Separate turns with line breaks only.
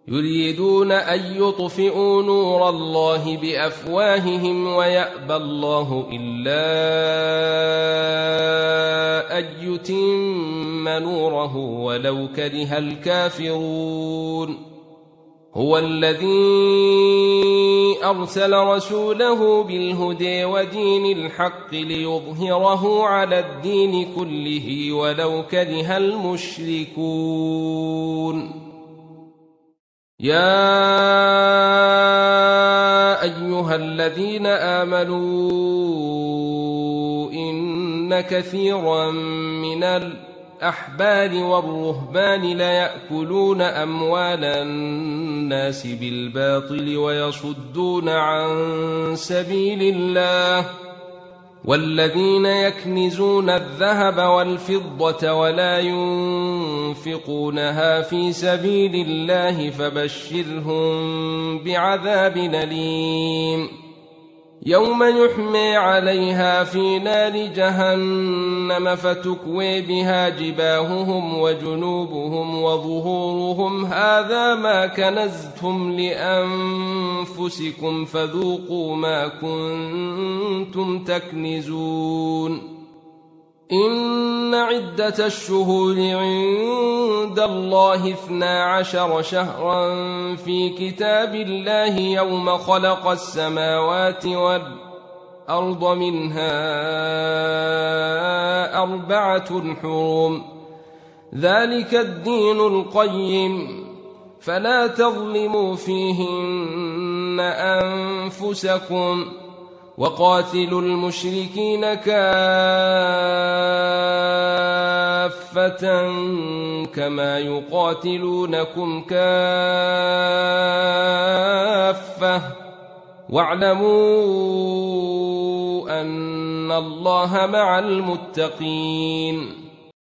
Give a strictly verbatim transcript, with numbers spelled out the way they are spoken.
يريدون أن يطفئوا نور الله بأفواههم ويأبى الله إلا أن يتم نوره ولو كره الكافرون. هو الذي أرسل رسوله بالهدى ودين الحق ليظهره على الدين كله ولو كره المشركون. يا أيها الذين آمنوا إن كثيرا من الأحبار والرهبان ليأكلون أموال الناس بالباطل ويصدون عن سبيل الله، والذين يكنزون الذهب والفضة ولا ينفقونها في سبيل الله فبشرهم بعذاب أليم. يوم يحمى عليها في نار جهنم فتكوي بها جباههم وجنوبهم وظهورهم هذا ما كنزتم لأنفسكم فذوقوا ما كنتم تكنزون. إن عدة الشهور عند الله اثنا عشر شهرا في كتاب الله يوم خلق السماوات والأرض منها أربعة حرم ذلك الدين القيم فلا تظلموا فيهن أنفسكم وقاتلوا المشركين كافة كما يقاتلونكم كافة واعلموا أن الله مع المتقين.